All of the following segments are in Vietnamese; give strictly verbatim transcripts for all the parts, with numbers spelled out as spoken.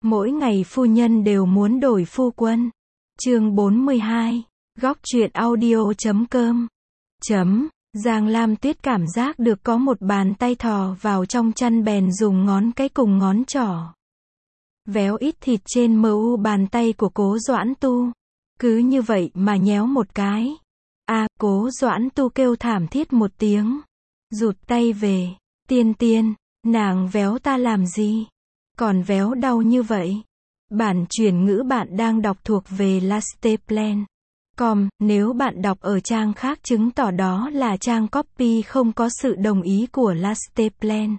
Mỗi ngày phu nhân đều muốn đổi phu quân. Chương bốn mươi hai. Góc truyện audio chấm com. Chấm. Giang Lam Tuyết cảm giác được có một bàn tay thò vào trong chăn bèn dùng ngón cái cùng ngón trỏ véo ít thịt trên mờ u bàn tay của Cố Doãn Tu. Cứ như vậy mà nhéo một cái. A, à, Cố Doãn Tu kêu thảm thiết một tiếng. Rụt tay về. Tiên tiên, nàng véo ta làm gì? Còn véo đau như vậy. Bản chuyển ngữ bạn đang đọc thuộc về lasteplan chấm com, nếu bạn đọc ở trang khác chứng tỏ đó là trang copy không có sự đồng ý của lasteplan.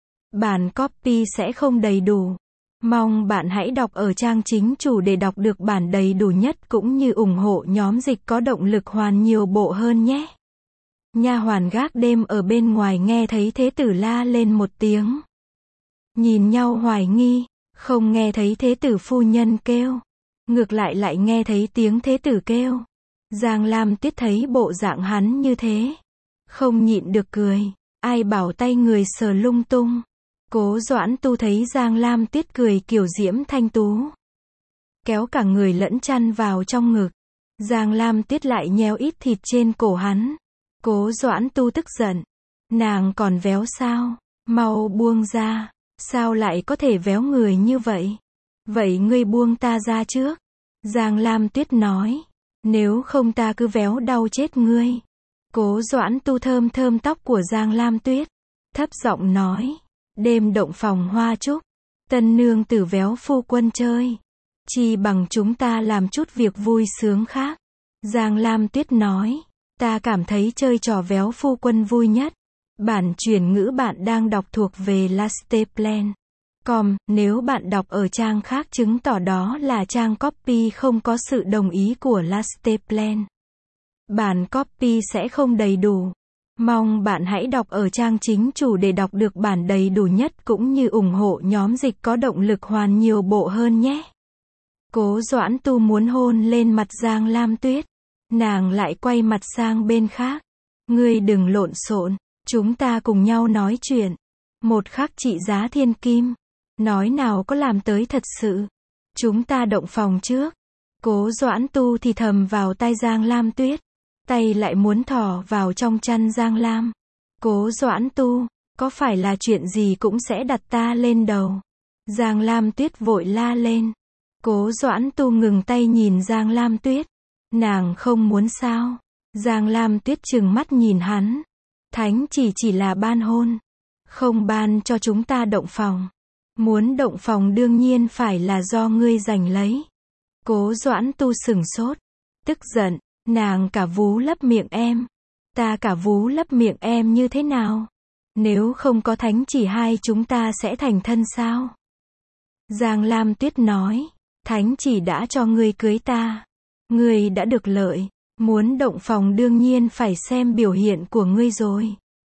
Bản copy sẽ không đầy đủ. Mong bạn hãy đọc ở trang chính chủ để đọc được bản đầy đủ nhất cũng như ủng hộ nhóm dịch có động lực hoàn nhiều bộ hơn nhé. Nha hoàn gác đêm ở bên ngoài nghe thấy thế tử la lên một tiếng. Nhìn nhau hoài nghi, không nghe thấy thế tử phu nhân kêu. Ngược lại lại nghe thấy tiếng thế tử kêu. Giang Lam Tuyết thấy bộ dạng hắn như thế. Không nhịn được cười. Ai bảo tay người sờ lung tung. Cố Doãn Tu thấy Giang Lam Tuyết cười kiểu diễm thanh tú. Kéo cả người lẫn chăn vào trong ngực. Giang Lam Tuyết lại nhéo ít thịt trên cổ hắn. Cố Doãn Tu tức giận. Nàng còn véo sao? Mau buông ra. Sao lại có thể véo người như vậy? Vậy ngươi buông ta ra trước. Giang Lam Tuyết nói. Nếu không ta cứ véo đau chết ngươi. Cố Doãn Tu thơm thơm tóc của Giang Lam Tuyết. Thấp giọng nói. Đêm động phòng hoa trúc. Tân nương tử véo phu quân chơi. Chi bằng chúng ta làm chút việc vui sướng khác. Giang Lam Tuyết nói. Ta cảm thấy chơi trò véo phu quân vui nhất. Bản chuyển ngữ bạn đang đọc thuộc về lasteplan chấm com, nếu bạn đọc ở trang khác chứng tỏ đó là trang copy không có sự đồng ý của lasteplan. Bản copy sẽ không đầy đủ. Mong bạn hãy đọc ở trang chính chủ để đọc được bản đầy đủ nhất cũng như ủng hộ nhóm dịch có động lực hoàn nhiều bộ hơn nhé. Cố Doãn Tu muốn hôn lên mặt Giang Lam Tuyết. Nàng lại quay mặt sang bên khác. Ngươi đừng lộn xộn. Chúng ta cùng nhau nói chuyện. Một khắc trị giá thiên kim. Nói nào có làm tới thật sự. Chúng ta động phòng trước. Cố Doãn Tu thì thầm vào tai Giang Lam Tuyết. Tay lại muốn thò vào trong chăn Giang Lam. Cố Doãn Tu, có phải là chuyện gì cũng sẽ đặt ta lên đầu. Giang Lam Tuyết vội la lên. Cố Doãn Tu ngừng tay nhìn Giang Lam Tuyết. Nàng không muốn sao? Giang Lam Tuyết trừng mắt nhìn hắn. Thánh chỉ chỉ là ban hôn. Không ban cho chúng ta động phòng. Muốn động phòng đương nhiên phải là do ngươi giành lấy. Cố Doãn Tu sửng sốt. Tức giận. Nàng cả vú lấp miệng em. Ta cả vú lấp miệng em như thế nào? Nếu không có thánh chỉ hai chúng ta sẽ thành thân sao? Giang Lam Tuyết nói. Thánh chỉ đã cho ngươi cưới ta. Ngươi đã được lợi. Muốn động phòng đương nhiên phải xem biểu hiện của ngươi rồi.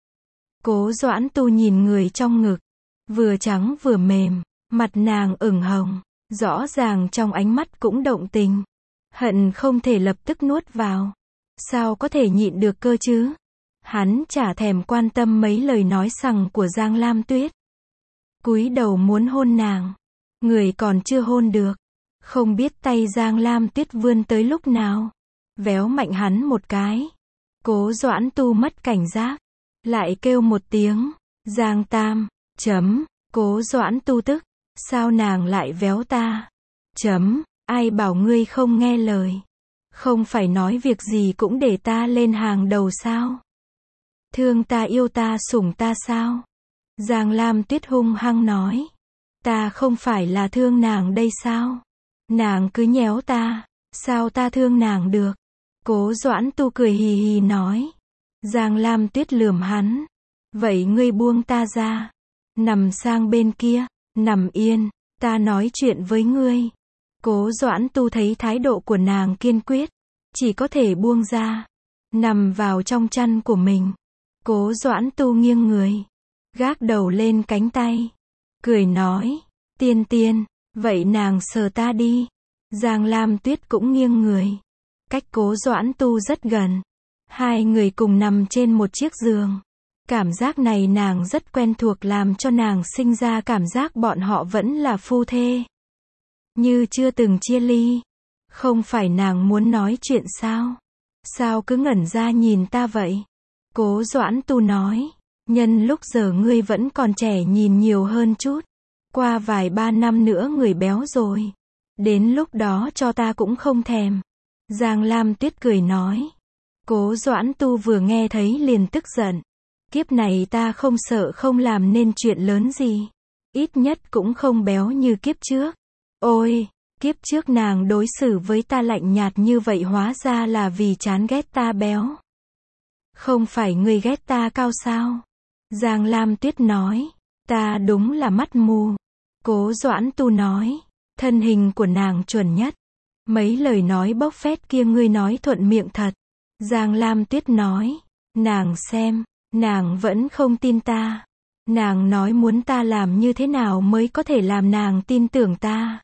Cố Doãn Tu nhìn người trong ngực. Vừa trắng vừa mềm. Mặt nàng ửng hồng. Rõ ràng trong ánh mắt cũng động tình. Hận không thể lập tức nuốt vào. Sao có thể nhịn được cơ chứ? Hắn chả thèm quan tâm mấy lời nói sằng của Giang Lam Tuyết. Cúi đầu muốn hôn nàng. Người còn chưa hôn được. Không biết tay Giang Lam Tuyết vươn tới lúc nào. Véo mạnh hắn một cái. Cố Doãn Tu mất cảnh giác. Lại kêu một tiếng. Giang Tam. Chấm. Cố Doãn Tu tức. Sao nàng lại véo ta? Chấm. Ai bảo ngươi không nghe lời? Không phải nói việc gì cũng để ta lên hàng đầu sao? Thương ta yêu ta sủng ta sao? Giang Lam Tuyết hung hăng nói. Ta không phải là thương nàng đây sao? Nàng cứ nhéo ta. Sao ta thương nàng được? Cố Doãn Tu cười hì hì nói. Giang Lam Tuyết lườm hắn. Vậy ngươi buông ta ra. Nằm sang bên kia. Nằm yên. Ta nói chuyện với ngươi. Cố Doãn Tu thấy thái độ của nàng kiên quyết. Chỉ có thể buông ra. Nằm vào trong chăn của mình. Cố Doãn Tu nghiêng người. Gác đầu lên cánh tay. Cười nói. Tiên tiên. Vậy nàng sờ ta đi. Giang Lam Tuyết cũng nghiêng người. Cách Cố Doãn Tu rất gần. Hai người cùng nằm trên một chiếc giường. Cảm giác này nàng rất quen thuộc làm cho nàng sinh ra cảm giác bọn họ vẫn là phu thê. như chưa từng chia ly. Không phải nàng muốn nói chuyện sao? Sao cứ ngẩn ra nhìn ta vậy? Cố Doãn Tu nói, nhân lúc giờ ngươi vẫn còn trẻ nhìn nhiều hơn chút. Qua vài ba năm nữa người béo rồi. Đến lúc đó cho ta cũng không thèm. Giang Lam Tuyết cười nói. Cố Doãn Tu vừa nghe thấy liền tức giận. Kiếp này ta không sợ không làm nên chuyện lớn gì. Ít nhất cũng không béo như kiếp trước. Ôi, kiếp trước nàng đối xử với ta lạnh nhạt như vậy hóa ra là vì chán ghét ta béo. Không phải ngươi ghét ta cao sao? Giang Lam Tuyết nói. Ta đúng là mắt mù. Cố Doãn Tu nói. Thân hình của nàng chuẩn nhất. Mấy lời nói bốc phét kia ngươi nói thuận miệng thật. Giang Lam Tuyết nói. Nàng xem, nàng vẫn không tin ta. Nàng nói muốn ta làm như thế nào mới có thể làm nàng tin tưởng ta.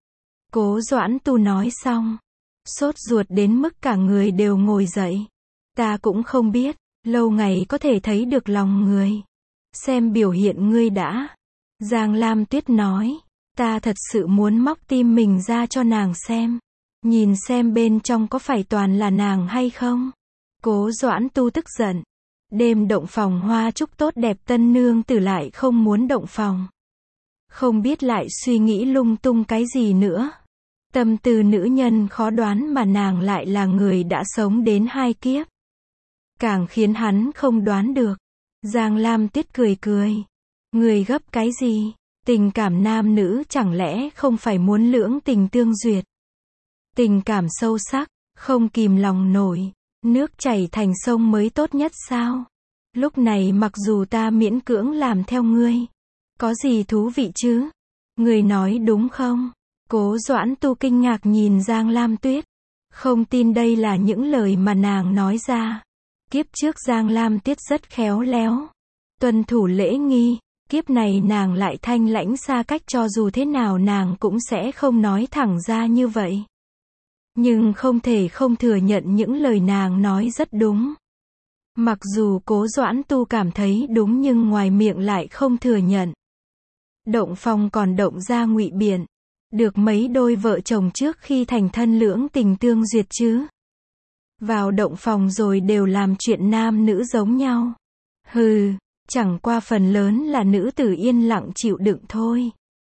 Cố Doãn Tu nói xong. Sốt ruột đến mức cả người đều ngồi dậy. Ta cũng không biết, lâu ngày có thể thấy được lòng người. Xem biểu hiện ngươi đã. Giang Lam Tuyết nói. Ta thật sự muốn móc tim mình ra cho nàng xem. Nhìn xem bên trong có phải toàn là nàng hay không. Cố Doãn Tu tức giận. Đêm động phòng hoa chúc tốt đẹp tân nương tử lại không muốn động phòng. Không biết lại suy nghĩ lung tung cái gì nữa. Tâm tư nữ nhân khó đoán mà nàng lại là người đã sống đến hai kiếp. Càng khiến hắn không đoán được. Giang Lam Tuyết cười cười. Người gấp cái gì? Tình cảm nam nữ chẳng lẽ không phải muốn lưỡng tình tương duyệt. Tình cảm sâu sắc, không kìm lòng nổi. Nước chảy thành sông mới tốt nhất sao? Lúc này mặc dù ta miễn cưỡng làm theo ngươi. Có gì thú vị chứ? Người nói đúng không? Cố Doãn Tu kinh ngạc nhìn Giang Lam Tuyết. Không tin đây là những lời mà nàng nói ra. Kiếp trước Giang Lam Tuyết rất khéo léo. Tuân thủ lễ nghi. Kiếp này nàng lại thanh lãnh xa cách cho dù thế nào nàng cũng sẽ không nói thẳng ra như vậy. Nhưng không thể không thừa nhận những lời nàng nói rất đúng. Mặc dù Cố Doãn Tu cảm thấy đúng nhưng ngoài miệng lại không thừa nhận. Động phòng còn động ra ngụy biện. Được mấy đôi vợ chồng trước khi thành thân lưỡng tình tương duyệt chứ. Vào động phòng rồi đều làm chuyện nam nữ giống nhau. Hừ, chẳng qua phần lớn là nữ tử yên lặng chịu đựng thôi.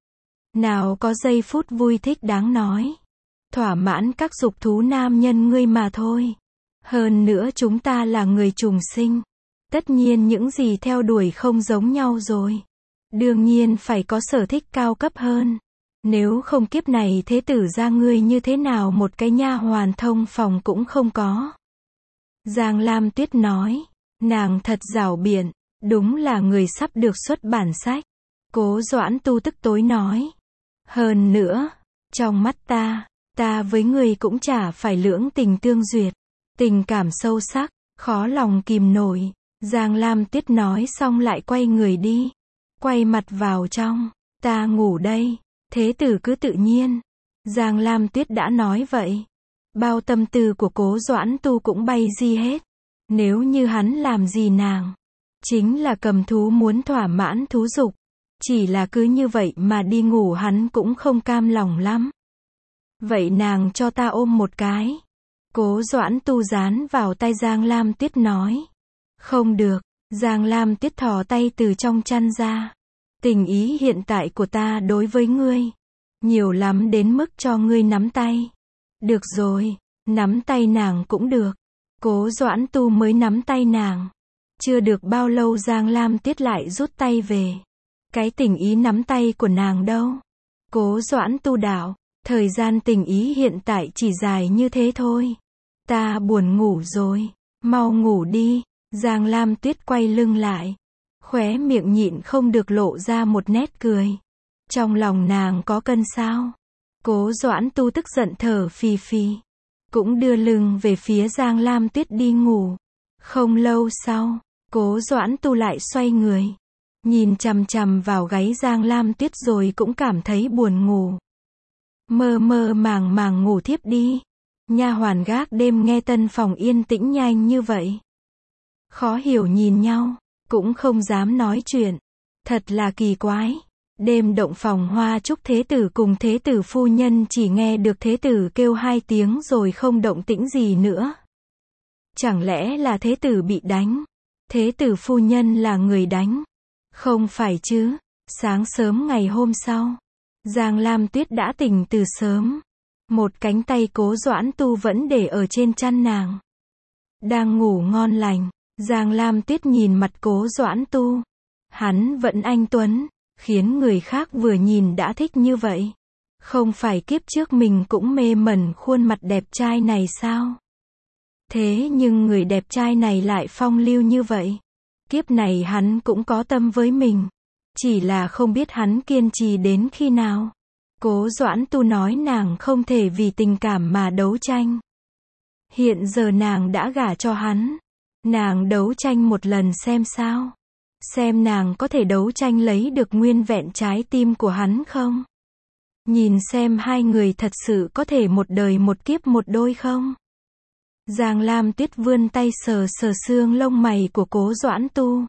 Nào có giây phút vui thích đáng nói. Thỏa mãn các dục thú nam nhân ngươi mà thôi. Hơn nữa chúng ta là người trùng sinh. Tất nhiên những gì theo đuổi không giống nhau rồi. Đương nhiên phải có sở thích cao cấp hơn. Nếu không kiếp này thế tử ra ngươi như thế nào một cái nha hoàn thông phòng cũng không có. Giang Lam Tuyết nói. Nàng thật giảo biện. Đúng là người sắp được xuất bản sách. Cố Doãn Tu tức tối nói. Hơn nữa, trong mắt ta, ta với người cũng chả phải lưỡng tình tương duyệt. Tình cảm sâu sắc, khó lòng kìm nổi. Giang Lam Tuyết nói xong lại quay người đi. Quay mặt vào trong. Ta ngủ đây. Thế tử cứ tự nhiên. Giang Lam Tuyết đã nói vậy. Bao tâm tư của Cố Doãn Tu cũng bay di hết. Nếu như hắn làm gì nàng. Chính là cầm thú muốn thỏa mãn thú dục. Chỉ là cứ như vậy mà đi ngủ hắn cũng không cam lòng lắm. Vậy nàng cho ta ôm một cái. Cố Doãn Tu dán vào tay Giang Lam Tuyết nói. Không được. Giang Lam Tuyết thò tay từ trong chăn ra. Tình ý hiện tại của ta đối với ngươi. Nhiều lắm đến mức cho ngươi nắm tay. Được rồi. Nắm tay nàng cũng được. Cố Doãn Tu mới nắm tay nàng. Chưa được bao lâu Giang Lam Tuyết lại rút tay về. Cái tình ý nắm tay của nàng đâu? Cố Doãn Tu đạo. Thời gian tình ý hiện tại chỉ dài như thế thôi. Ta buồn ngủ rồi. Mau ngủ đi. Giang Lam Tuyết quay lưng lại. Khóe miệng nhịn không được lộ ra một nét cười. Trong lòng nàng có cân sao? Cố Doãn Tu tức giận thở phì phì. Cũng đưa lưng về phía Giang Lam Tuyết đi ngủ. Không lâu sau, Cố Doãn Tu lại xoay người. Nhìn chằm chằm vào gáy Giang Lam Tuyết rồi cũng cảm thấy buồn ngủ. Mơ mơ màng màng ngủ thiếp đi. Nha hoàn gác đêm nghe tân phòng yên tĩnh nhanh như vậy. Khó hiểu nhìn nhau, cũng không dám nói chuyện. Thật là kỳ quái. Đêm động phòng hoa chúc thế tử cùng thế tử phu nhân chỉ nghe được thế tử kêu hai tiếng rồi không động tĩnh gì nữa. Chẳng lẽ là thế tử bị đánh? Thế tử phu nhân là người đánh? Không phải chứ. Sáng sớm ngày hôm sau, Giang Lam Tuyết đã tỉnh từ sớm. Một cánh tay Cố Doãn Tu vẫn để ở trên chăn nàng. Đang ngủ ngon lành, Giang Lam Tuyết nhìn mặt Cố Doãn Tu. Hắn vẫn anh tuấn, khiến người khác vừa nhìn đã thích như vậy. Không phải kiếp trước mình cũng mê mẩn khuôn mặt đẹp trai này sao? Thế nhưng người đẹp trai này lại phong lưu như vậy. Kiếp này hắn cũng có tâm với mình. Chỉ là không biết hắn kiên trì đến khi nào. Cố Doãn Tu nói nàng không thể vì tình cảm mà đấu tranh. Hiện giờ nàng đã gả cho hắn. Nàng đấu tranh một lần xem sao. Xem nàng có thể đấu tranh lấy được nguyên vẹn trái tim của hắn không? Nhìn xem hai người thật sự có thể một đời một kiếp một đôi không? Giang Lam Tuyết vươn tay sờ sờ xương lông mày của Cố Doãn Tu.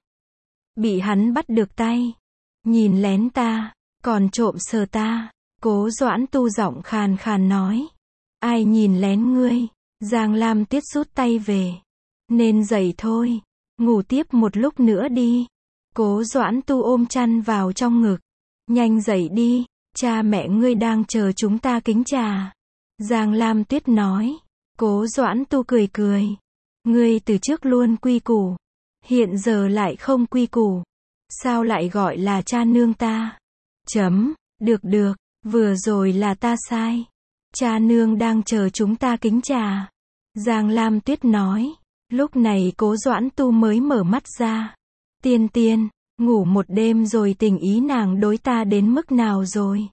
Bị hắn bắt được tay. Nhìn lén ta, còn trộm sờ ta. Cố Doãn Tu giọng khàn khàn nói. Ai nhìn lén ngươi? Giang Lam Tuyết rút tay về. Nên dậy thôi. Ngủ tiếp một lúc nữa đi. Cố Doãn Tu ôm chăn vào trong ngực. Nhanh dậy đi. Cha mẹ ngươi đang chờ chúng ta kính trà. Giang Lam Tuyết nói. Cố Doãn Tu cười cười. Ngươi từ trước luôn quy củ. Hiện giờ lại không quy củ. Sao lại gọi là cha nương ta? Chấm. Được được. Vừa rồi là ta sai. Cha nương đang chờ chúng ta kính trà. Giang Lam Tuyết nói. Lúc này Cố Doãn Tu mới mở mắt ra. Tiên tiên, ngủ một đêm rồi tình ý nàng đối ta đến mức nào rồi?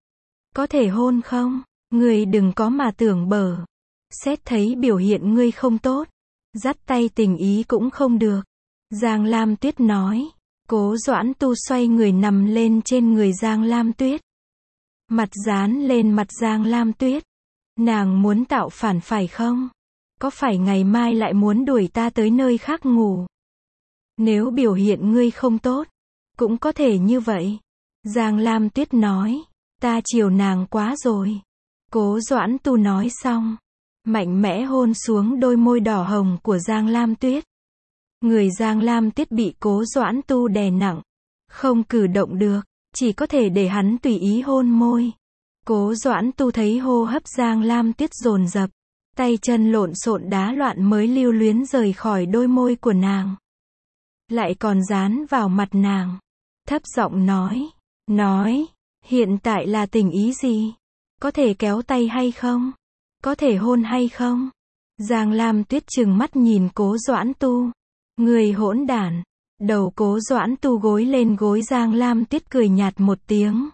Có thể hôn không? Ngươi đừng có mà tưởng bở. Xét thấy biểu hiện ngươi không tốt. Dắt tay tình ý cũng không được. Giang Lam Tuyết nói. Cố Doãn Tu xoay người nằm lên trên người Giang Lam Tuyết. Mặt dán lên mặt Giang Lam Tuyết. Nàng muốn tạo phản phải không? Có phải ngày mai lại muốn đuổi ta tới nơi khác ngủ? Nếu biểu hiện ngươi không tốt, cũng có thể như vậy. Giang Lam Tuyết nói. Ta chiều nàng quá rồi. Cố Doãn Tu nói xong. Mạnh mẽ hôn xuống đôi môi đỏ hồng của Giang Lam Tuyết. Người Giang Lam Tuyết bị Cố Doãn Tu đè nặng. Không cử động được. Chỉ có thể để hắn tùy ý hôn môi. Cố Doãn Tu thấy hô hấp Giang Lam Tuyết dồn dập. Tay chân lộn xộn đá loạn mới lưu luyến rời khỏi đôi môi của nàng. Lại còn dán vào mặt nàng. Thấp giọng nói. Nói. Hiện tại là tình ý gì? Có thể kéo tay hay không? Có thể hôn hay không? Giang Lam Tuyết trừng mắt nhìn Cố Doãn Tu. Người hỗn đản. Đầu Cố Doãn Tu gối lên gối Giang Lam Tuyết cười nhạt một tiếng.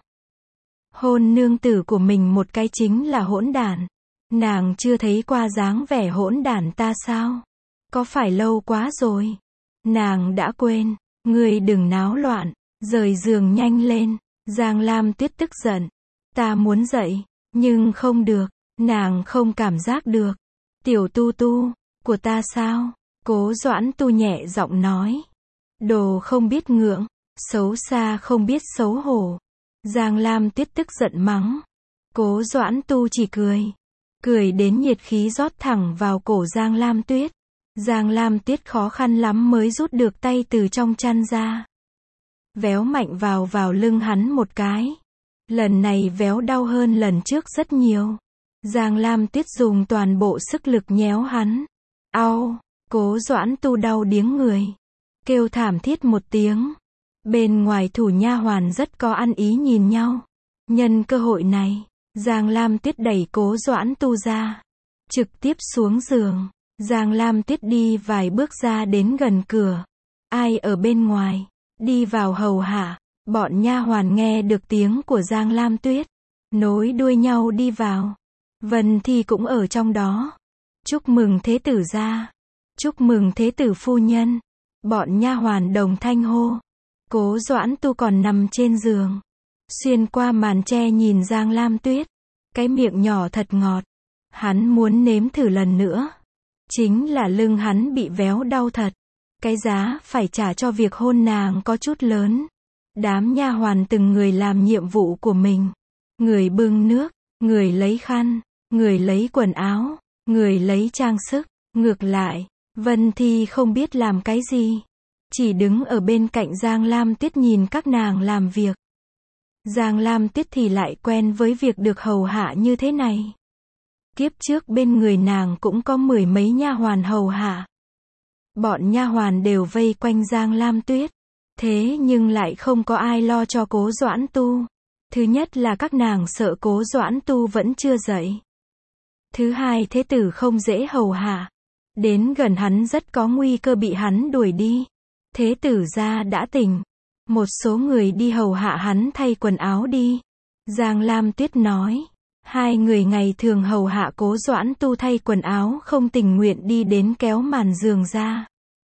Hôn nương tử của mình một cái chính là hỗn đản. Nàng chưa thấy qua dáng vẻ hỗn đản ta sao? Có phải lâu quá rồi? Nàng đã quên. Ngươi đừng náo loạn. Rời giường nhanh lên. Giang Lam Tuyết tức giận. Ta muốn dậy. Nhưng không được. Nàng không cảm giác được. Tiểu Tu Tu. Của ta sao? Cố Doãn Tu nhẹ giọng nói. Đồ không biết ngượng. Xấu xa không biết xấu hổ. Giang Lam Tuyết tức giận mắng. Cố Doãn Tu chỉ cười. Cười đến nhiệt khí rót thẳng vào cổ Giang Lam Tuyết. Giang Lam Tuyết khó khăn lắm mới rút được tay từ trong chăn ra. Véo mạnh vào vào lưng hắn một cái. Lần này véo đau hơn lần trước rất nhiều. Giang Lam Tuyết dùng toàn bộ sức lực nhéo hắn. Au, Cố Doãn Tu đau điếng người. Kêu thảm thiết một tiếng. Bên ngoài thủ nha hoàn rất có ăn ý nhìn nhau. Nhân cơ hội này, Giang Lam Tuyết đẩy Cố Doãn Tu ra. Trực tiếp xuống giường. Giang Lam Tuyết đi vài bước ra đến gần cửa. Ai ở bên ngoài? Đi vào hầu hạ. Bọn nha hoàn nghe được tiếng của Giang Lam Tuyết. Nối đuôi nhau đi vào. Vân Thi cũng ở trong đó. Chúc mừng thế tử gia. Chúc mừng thế tử phu nhân. Bọn nha hoàn đồng thanh hô. Cố Doãn Tu còn nằm trên giường. Xuyên qua màn tre nhìn Giang Lam Tuyết. Cái miệng nhỏ thật ngọt. Hắn muốn nếm thử lần nữa. Chính là lưng hắn bị véo đau thật. Cái giá phải trả cho việc hôn nàng có chút lớn. Đám nha hoàn từng người làm nhiệm vụ của mình. Người bưng nước, người lấy khăn, người lấy quần áo, người lấy trang sức. Ngược lại, Vân Thi không biết làm cái gì. Chỉ đứng ở bên cạnh Giang Lam Tuyết nhìn các nàng làm việc. Giang Lam Tuyết thì lại quen với việc được hầu hạ như thế này. Kiếp trước bên người nàng cũng có mười mấy nha hoàn hầu hạ. Bọn nha hoàn đều vây quanh Giang Lam Tuyết. Thế nhưng lại không có ai lo cho Cố Doãn Tu. Thứ nhất là các nàng sợ Cố Doãn Tu vẫn chưa dậy. Thứ hai, thế tử không dễ hầu hạ. Đến gần hắn rất có nguy cơ bị hắn đuổi đi. Thế tử gia đã tỉnh. Một số người đi hầu hạ hắn thay quần áo đi. Giang Lam Tuyết nói. Hai người ngày thường hầu hạ Cố Doãn Tu thay quần áo không tình nguyện đi đến kéo màn giường ra.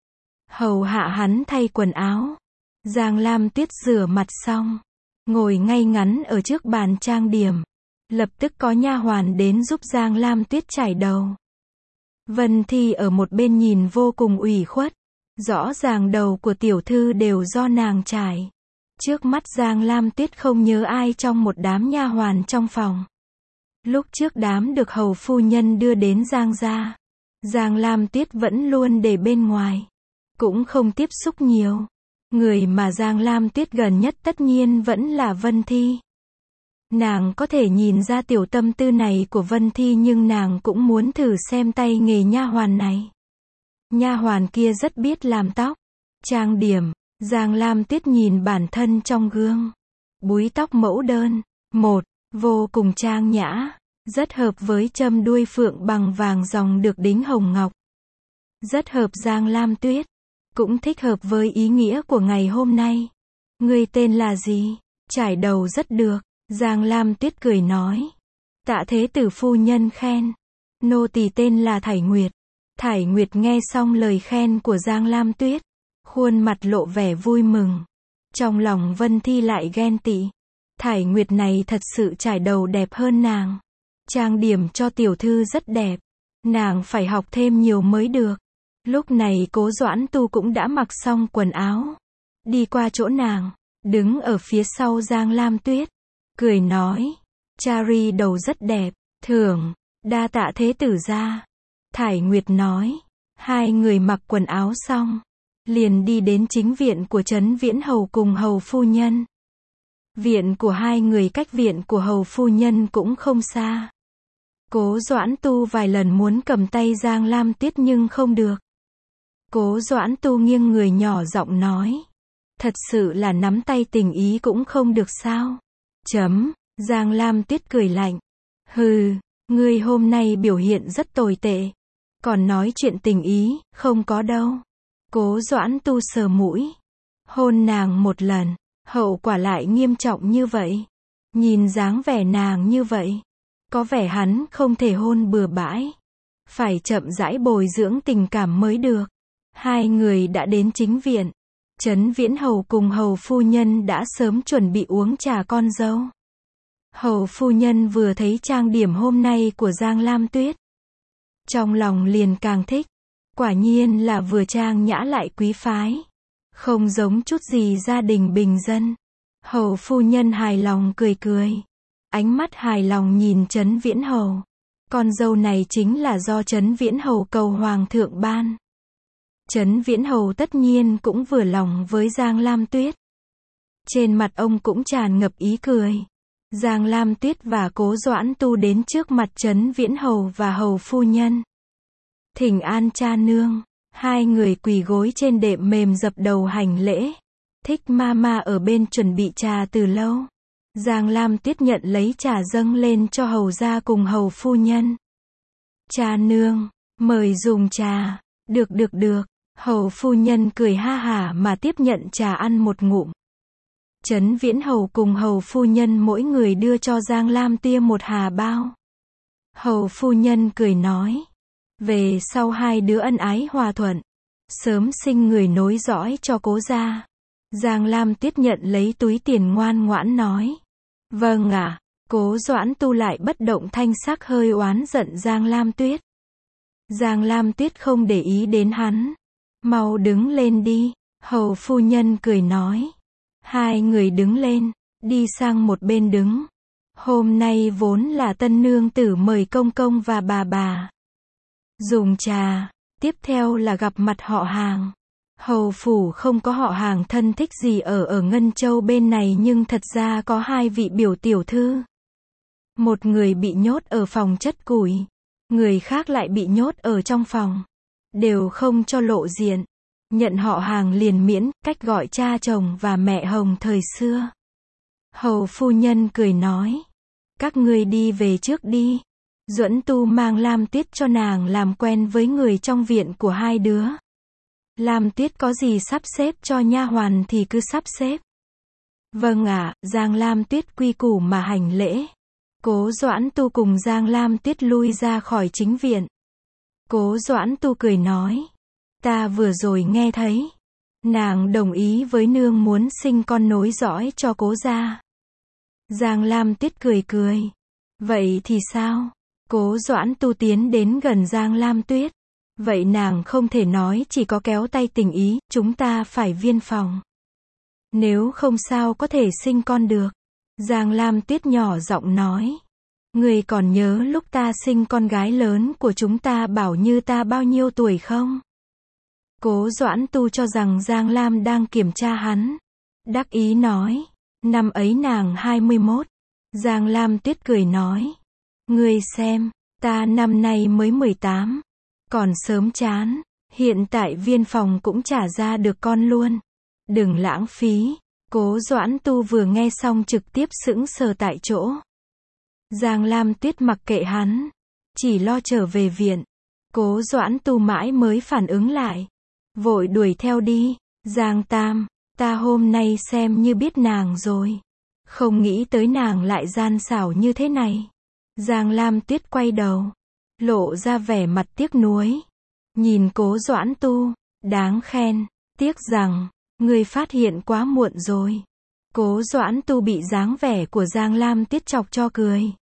Hầu hạ hắn thay quần áo. Giang Lam Tuyết rửa mặt xong. Ngồi ngay ngắn ở trước bàn trang điểm. Lập tức có nha hoàn đến giúp Giang Lam Tuyết chải đầu. Vân Thi ở một bên nhìn vô cùng ủy khuất. Rõ ràng đầu của tiểu thư đều do nàng chải. Trước mắt Giang Lam Tuyết không nhớ ai trong một đám nha hoàn trong phòng. Lúc trước đám được hầu phu nhân đưa đến Giang gia, Giang Lam Tuyết vẫn luôn để bên ngoài. Cũng không tiếp xúc nhiều. Người mà Giang Lam Tuyết gần nhất tất nhiên vẫn là Vân Thi. Nàng có thể nhìn ra tiểu tâm tư này của Vân Thi nhưng nàng cũng muốn thử xem tay nghề nha hoàn này. Nha hoàn kia rất biết làm tóc, trang điểm. Giang Lam Tuyết nhìn bản thân trong gương. Búi tóc mẫu đơn, một, vô cùng trang nhã, rất hợp với châm đuôi phượng bằng vàng ròng được đính hồng ngọc. Rất hợp Giang Lam Tuyết, cũng thích hợp với ý nghĩa của ngày hôm nay. Ngươi tên là gì? Trải đầu rất được. Giang Lam Tuyết cười nói. Tạ thế tử phu nhân khen. Nô tỳ tên là Thải Nguyệt. Thải Nguyệt nghe xong lời khen của Giang Lam Tuyết, khuôn mặt lộ vẻ vui mừng. Trong lòng Vân Thi lại ghen tị. Thải Nguyệt này thật sự trải đầu đẹp hơn nàng. Trang điểm cho tiểu thư rất đẹp. Nàng phải học thêm nhiều mới được. Lúc này Cố Doãn Tu cũng đã mặc xong quần áo. Đi qua chỗ nàng, đứng ở phía sau Giang Lam Tuyết. Cười nói. Chari đầu rất đẹp. Thưởng. Đa tạ thế tử gia. Thải Nguyệt nói. Hai người mặc quần áo xong. Liền đi đến chính viện của Trấn Viễn Hầu cùng Hầu Phu Nhân. Viện của hai người cách viện của Hầu Phu Nhân cũng không xa. Cố Doãn Tu vài lần muốn cầm tay Giang Lam Tuyết nhưng không được. Cố Doãn Tu nghiêng người nhỏ giọng nói. Thật sự là nắm tay tình ý cũng không được sao? Chấm. Giang Lam Tuyết cười lạnh. Hừ, ngươi hôm nay biểu hiện rất tồi tệ. Còn nói chuyện tình ý, không có đâu. Cố Doãn Tu sờ mũi. Hôn nàng một lần, hậu quả lại nghiêm trọng như vậy. Nhìn dáng vẻ nàng như vậy, có vẻ hắn không thể hôn bừa bãi. Phải chậm rãi bồi dưỡng tình cảm mới được. Hai người đã đến chính viện. Trấn Viễn Hầu cùng Hầu Phu Nhân đã sớm chuẩn bị uống trà con dâu. Hầu Phu Nhân vừa thấy trang điểm hôm nay của Giang Lam Tuyết, trong lòng liền càng thích. Quả nhiên là vừa trang nhã lại quý phái. Không giống chút gì gia đình bình dân. Hầu Phu Nhân hài lòng cười cười. Ánh mắt hài lòng nhìn Trấn Viễn Hầu. Con dâu này chính là do Trấn Viễn Hầu cầu Hoàng thượng ban. Trấn Viễn Hầu tất nhiên cũng vừa lòng với Giang Lam Tuyết. Trên mặt ông cũng tràn ngập ý cười. Giang Lam Tuyết và Cố Doãn Tu đến trước mặt Trấn Viễn Hầu và Hầu Phu Nhân. Thỉnh an cha nương. Hai người quỳ gối trên đệm mềm dập đầu hành lễ. Thích Mama ở bên chuẩn bị trà từ lâu. Giang Lam Tuyết nhận lấy trà dâng lên cho hầu gia cùng Hầu Phu Nhân. Cha nương, mời dùng trà. Được được được. Hầu Phu Nhân cười ha hả mà tiếp nhận trà ăn một ngụm. Trấn Viễn Hầu cùng Hầu Phu Nhân mỗi người đưa cho Giang Lam Tia một hà bao. Hầu Phu Nhân cười nói. Về sau hai đứa ân ái hòa thuận. Sớm sinh người nối dõi cho Cố gia. Giang Lam Tuyết nhận lấy túi tiền ngoan ngoãn nói. Vâng ạ. À. Cố Doãn Tu lại bất động thanh sắc hơi oán giận Giang Lam Tuyết. Giang Lam Tuyết không để ý đến hắn. Mau đứng lên đi. Hầu Phu Nhân cười nói. Hai người đứng lên, đi sang một bên đứng. Hôm nay vốn là tân nương tử mời công công và bà bà dùng trà, tiếp theo là gặp mặt họ hàng. Hầu phủ không có họ hàng thân thích gì ở ở Ngân Châu bên này, nhưng thật ra có hai vị biểu tiểu thư. Một người bị nhốt ở phòng chất củi, người khác lại bị nhốt ở trong phòng. Đều không cho lộ diện. Nhận họ hàng liền miễn, cách gọi cha chồng và mẹ Hồng thời xưa. Hầu phu nhân cười nói, các ngươi đi về trước đi. Duẫn Tu mang Lam Tuyết cho nàng làm quen với người trong viện của hai đứa. Lam Tuyết có gì sắp xếp cho nha hoàn thì cứ sắp xếp. Vâng ạ, Giang Lam Tuyết quy củ mà hành lễ. Cố Doãn Tu cùng Giang Lam Tuyết lui ra khỏi chính viện. Cố Doãn Tu cười nói, ta vừa rồi nghe thấy, nàng đồng ý với nương muốn sinh con nối dõi cho cố gia. Giang Lam Tuyết cười cười, vậy thì sao? Cố Doãn Tu tiến đến gần Giang Lam Tuyết. Vậy nàng không thể nói chỉ có kéo tay tình ý, chúng ta phải viên phòng. Nếu không sao có thể sinh con được. Giang Lam Tuyết nhỏ giọng nói, người còn nhớ lúc ta sinh con gái lớn của chúng ta bảo như ta bao nhiêu tuổi không? Cố Doãn Tu cho rằng Giang Lam đang kiểm tra hắn. Đắc ý nói, năm ấy nàng hai mươi mốt. Giang Lam Tuyết cười nói, ngươi xem, ta năm nay mới mười tám. Còn sớm chán, hiện tại viên phòng cũng trả ra được con luôn. Đừng lãng phí. Cố Doãn Tu vừa nghe xong trực tiếp sững sờ tại chỗ. Giang Lam Tuyết mặc kệ hắn, chỉ lo trở về viện. Cố Doãn Tu mãi mới phản ứng lại, vội đuổi theo đi. Giang Tam, ta hôm nay xem như biết nàng rồi. Không nghĩ tới nàng lại gian xảo như thế này. Giang Lam Tuyết quay đầu, lộ ra vẻ mặt tiếc nuối. Nhìn Cố Doãn Tu, đáng khen, tiếc rằng, ngươi phát hiện quá muộn rồi. Cố Doãn Tu bị dáng vẻ của Giang Lam Tuyết chọc cho cười.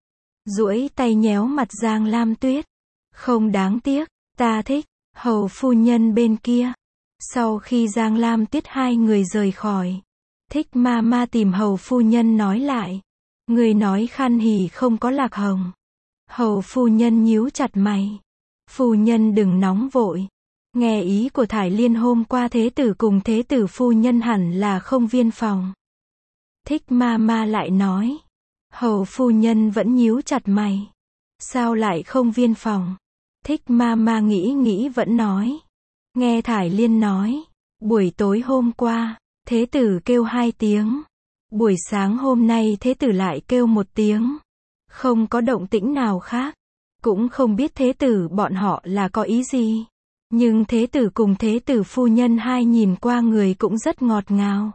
Duỗi tay nhéo mặt Giang Lam Tuyết. Không đáng tiếc, ta thích. Hầu phu nhân bên kia. Sau khi Giang Lam Tuyết hai người rời khỏi, Thích ma ma tìm hầu phu nhân nói lại. Người nói Khan Hỉ không có Lạc Hồng. Hầu phu nhân nhíu chặt mày. Phu nhân đừng nóng vội. Nghe ý của Thải Liên hôm qua thế tử cùng thế tử phu nhân hẳn là không viên phòng. Thích ma ma lại nói. Hầu phu nhân vẫn nhíu chặt mày. Sao lại không viên phòng? Thích ma ma nghĩ nghĩ vẫn nói. Nghe Thải Liên nói. Buổi tối hôm qua, thế tử kêu hai tiếng. Buổi sáng hôm nay thế tử lại kêu một tiếng. Không có động tĩnh nào khác. Cũng không biết thế tử bọn họ là có ý gì. Nhưng thế tử cùng thế tử phu nhân hai nhìn qua người cũng rất ngọt ngào.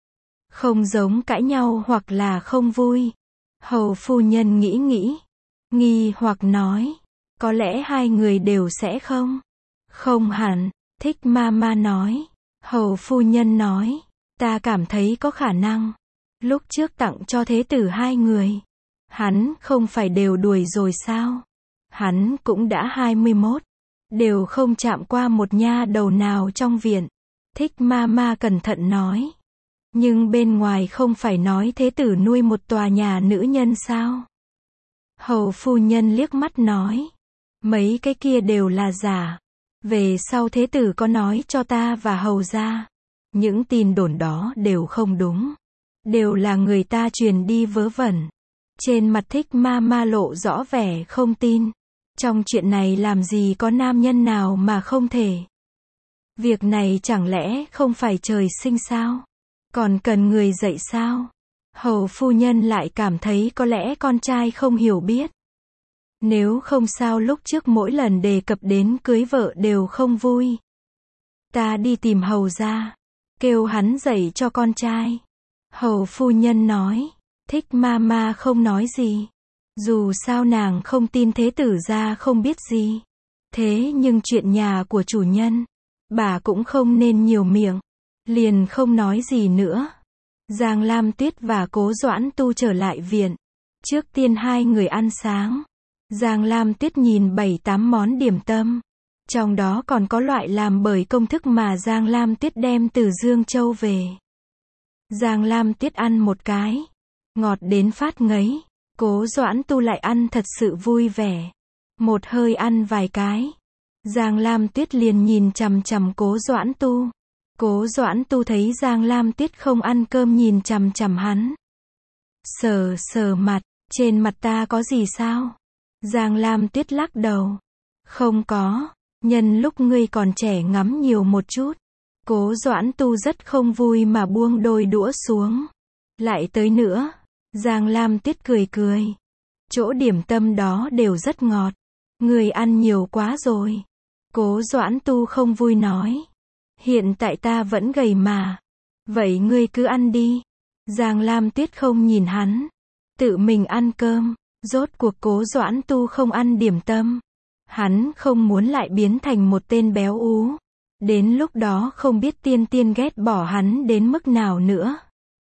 Không giống cãi nhau hoặc là không vui. Hầu phu nhân nghĩ nghĩ. Nghi hoặc nói. Có lẽ hai người đều sẽ không. Không hẳn. Thích ma ma nói. Hầu phu nhân nói. Ta cảm thấy có khả năng. Lúc trước tặng cho thế tử hai người. Hắn không phải đều đuổi rồi sao? Hắn cũng đã hai mươi mốt. Đều không chạm qua một nha đầu nào trong viện. Thích ma ma cẩn thận nói. Nhưng bên ngoài không phải nói thế tử nuôi một tòa nhà nữ nhân sao? Hầu phu nhân liếc mắt nói. Mấy cái kia đều là giả. Về sau thế tử có nói cho ta và hầu ra. Những tin đồn đó đều không đúng. Đều là người ta truyền đi vớ vẩn. Trên mặt Thích ma ma lộ rõ vẻ không tin. Trong chuyện này làm gì có nam nhân nào mà không thể. Việc này chẳng lẽ không phải trời sinh sao? Còn cần người dạy sao? Hầu phu nhân lại cảm thấy có lẽ con trai không hiểu biết. Nếu không sao lúc trước mỗi lần đề cập đến cưới vợ đều không vui. Ta đi tìm hầu ra. Kêu hắn dạy cho con trai. Hầu phu nhân nói. Thích ma ma không nói gì. Dù sao nàng không tin thế tử gia không biết gì. Thế nhưng chuyện nhà của chủ nhân, bà cũng không nên nhiều miệng. Liền không nói gì nữa. Giang Lam Tuyết và Cố Doãn Tu trở lại viện. Trước tiên hai người ăn sáng. Giang Lam Tuyết nhìn bảy tám món điểm tâm. Trong đó còn có loại làm bởi công thức mà Giang Lam Tuyết đem từ Dương Châu về. Giang Lam Tiết ăn một cái. Ngọt đến phát ngấy. Cố Doãn Tu lại ăn thật sự vui vẻ. Một hơi ăn vài cái. Giang Lam Tuyết liền nhìn chằm chằm Cố Doãn Tu. Cố Doãn Tu thấy Giang Lam Tiết không ăn cơm nhìn chằm chằm hắn. Sờ sờ mặt, trên mặt ta có gì sao? Giang Lam Tuyết lắc đầu. Không có, nhân lúc ngươi còn trẻ ngắm nhiều một chút. Cố Doãn Tu rất không vui mà buông đôi đũa xuống. Lại tới nữa. Giang Lam Tuyết cười cười. Chỗ điểm tâm đó đều rất ngọt. Ngươi ăn nhiều quá rồi. Cố Doãn Tu không vui nói. Hiện tại ta vẫn gầy mà. Vậy ngươi cứ ăn đi. Giang Lam Tuyết không nhìn hắn. Tự mình ăn cơm. Rốt cuộc Cố Doãn Tu không ăn điểm tâm. Hắn không muốn lại biến thành một tên béo ú. Đến lúc đó không biết Tiên Tiên ghét bỏ hắn đến mức nào nữa.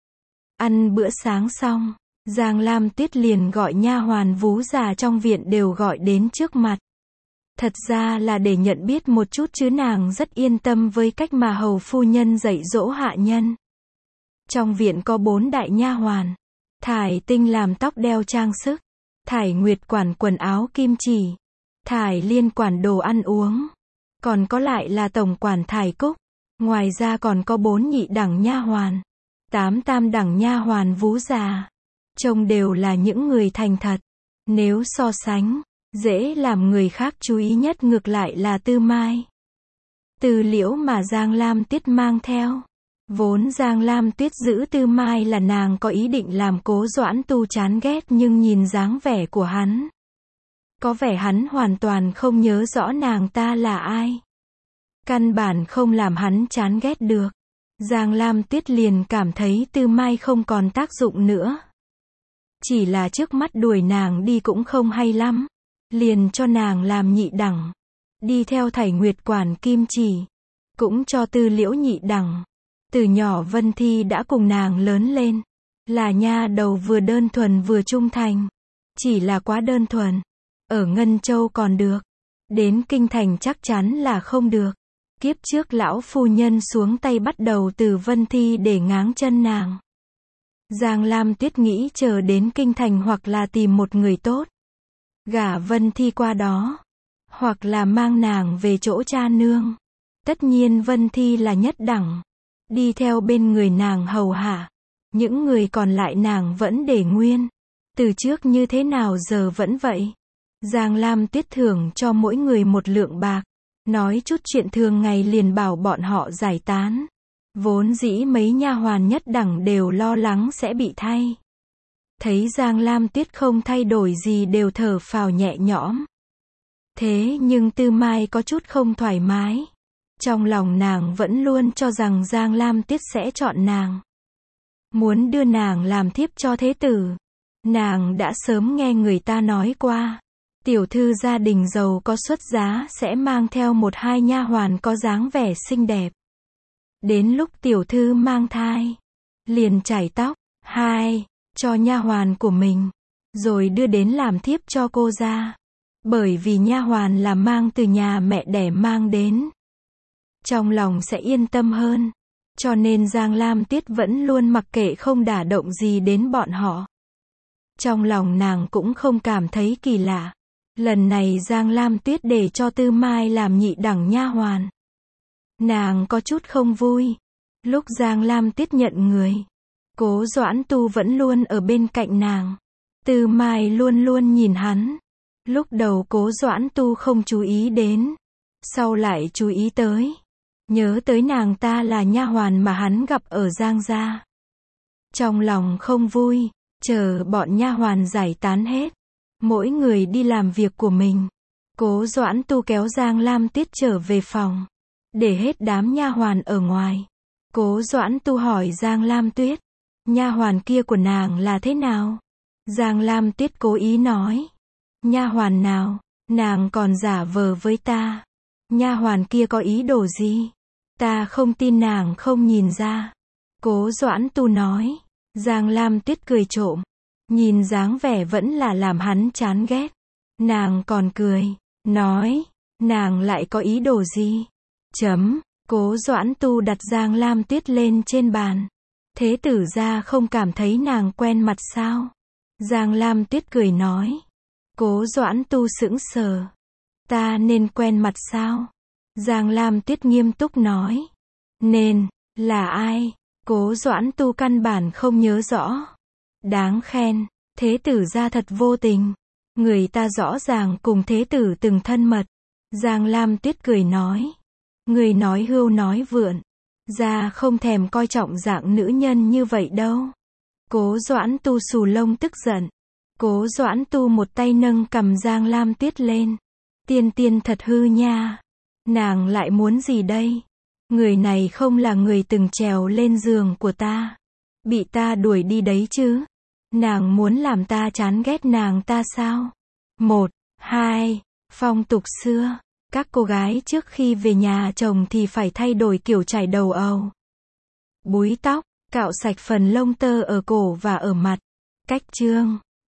Ăn bữa sáng xong, Giang Lam Tuyết liền gọi nha hoàn vú già trong viện đều gọi đến trước mặt. Thật ra là để nhận biết một chút chứ nàng rất yên tâm với cách mà hầu phu nhân dạy dỗ hạ nhân. Trong viện có bốn đại nha hoàn. Thải Tinh làm tóc đeo trang sức. Thải Nguyệt quản quần áo kim chỉ. Thải Liên quản đồ ăn uống. Còn có lại là tổng quản Thải Cúc. Ngoài ra còn có bốn nhị đẳng nha hoàn. Tám tam đẳng nha hoàn vú già. Trông đều là những người thành thật. Nếu so sánh, dễ làm người khác chú ý nhất ngược lại là Tư Mai. Tư Liễu mà Giang Lam Tuyết mang theo. Vốn Giang Lam Tuyết giữ Tư Mai là nàng có ý định làm Cố Doãn Tu chán ghét, nhưng nhìn dáng vẻ của hắn. Có vẻ hắn hoàn toàn không nhớ rõ nàng ta là ai. Căn bản không làm hắn chán ghét được. Giang Lam Tuyết liền cảm thấy Tư Mai không còn tác dụng nữa. Chỉ là trước mắt đuổi nàng đi cũng không hay lắm. Liền cho nàng làm nhị đẳng. Đi theo Thải Nguyệt quản kim chỉ. Cũng cho Tư Liễu nhị đẳng. Từ nhỏ Vân Thi đã cùng nàng lớn lên. Là nha đầu vừa đơn thuần vừa trung thành. Chỉ là quá đơn thuần. Ở Ngân Châu còn được. Đến Kinh Thành chắc chắn là không được. Kiếp trước lão phu nhân xuống tay bắt đầu từ Vân Thi để ngáng chân nàng. Giang Lam Tuyết nghĩ chờ đến Kinh Thành hoặc là tìm một người tốt. Gả Vân Thi qua đó. Hoặc là mang nàng về chỗ cha nương. Tất nhiên Vân Thi là nhất đẳng. Đi theo bên người nàng hầu hạ. Những người còn lại nàng vẫn để nguyên. Từ trước như thế nào giờ vẫn vậy. Giang Lam Tuyết thưởng cho mỗi người một lượng bạc. Nói chút chuyện thường ngày liền bảo bọn họ giải tán. Vốn dĩ mấy nha hoàn nhất đẳng đều lo lắng sẽ bị thay. Thấy Giang Lam Tuyết không thay đổi gì đều thở phào nhẹ nhõm. Thế nhưng Tư Mai có chút không thoải mái. Trong lòng nàng vẫn luôn cho rằng Giang Lam Tuyết sẽ chọn nàng. Muốn đưa nàng làm thiếp cho thế tử. Nàng đã sớm nghe người ta nói qua. Tiểu thư gia đình giàu có xuất giá sẽ mang theo một hai nha hoàn có dáng vẻ xinh đẹp. Đến lúc tiểu thư mang thai, liền chải tóc, hai, cho nha hoàn của mình, rồi đưa đến làm thiếp cho cô gia. Bởi vì nha hoàn là mang từ nhà mẹ đẻ mang đến. Trong lòng sẽ yên tâm hơn. Cho nên Giang Lam Tuyết vẫn luôn mặc kệ không đả động gì đến bọn họ. Trong lòng nàng cũng không cảm thấy kỳ lạ. Lần này Giang Lam Tuyết để cho Tư Mai làm nhị đẳng nha hoàn. Nàng có chút không vui. Lúc Giang Lam Tuyết nhận người, Cố Doãn Tu vẫn luôn ở bên cạnh nàng. Tư Mai luôn luôn nhìn hắn. Lúc đầu Cố Doãn Tu không chú ý đến. Sau lại chú ý tới. Nhớ tới nàng ta là nha hoàn mà hắn gặp ở Giang gia. Trong lòng không vui, chờ bọn nha hoàn giải tán hết. Mỗi người đi làm việc của mình. Cố Doãn Tu kéo Giang Lam Tuyết trở về phòng. Để hết đám nha hoàn ở ngoài. Cố Doãn Tu hỏi Giang Lam Tuyết. Nha hoàn kia của nàng là thế nào? Giang Lam Tuyết cố ý nói. Nha hoàn nào? Nàng còn giả vờ với ta. Nha hoàn kia có ý đồ gì? Ta không tin nàng không nhìn ra. Cố Doãn Tu nói. Giang Lam Tuyết cười trộm. Nhìn dáng vẻ vẫn là làm hắn chán ghét. Nàng còn cười. Nói. Nàng lại có ý đồ gì? Chấm. Cố Doãn Tu đặt Giang Lam Tuyết lên trên bàn. Thế tử gia không cảm thấy nàng quen mặt sao? Giang Lam Tuyết cười nói. Cố Doãn Tu sững sờ. Ta nên quen mặt sao? Giang Lam Tuyết nghiêm túc nói. Nên, là ai? Cố Doãn Tu căn bản không nhớ rõ. Đáng khen, thế tử gia thật vô tình. Người ta rõ ràng cùng thế tử từng thân mật. Giang Lam Tuyết cười nói. Người nói hưu nói vượn. Gia không thèm coi trọng dạng nữ nhân như vậy đâu. Cố Doãn Tu xù lông tức giận. Cố Doãn Tu một tay nâng cầm Giang Lam Tuyết lên. Tiên tiên thật hư nha. Nàng lại muốn gì đây? Người này không là người từng trèo lên giường của ta. Bị ta đuổi đi đấy chứ. Nàng muốn làm ta chán ghét nàng ta sao? Một, hai, phong tục xưa. Các cô gái trước khi về nhà chồng thì phải thay đổi kiểu chải đầu ầu, búi tóc, cạo sạch phần lông tơ ở cổ và ở mặt. Cách chương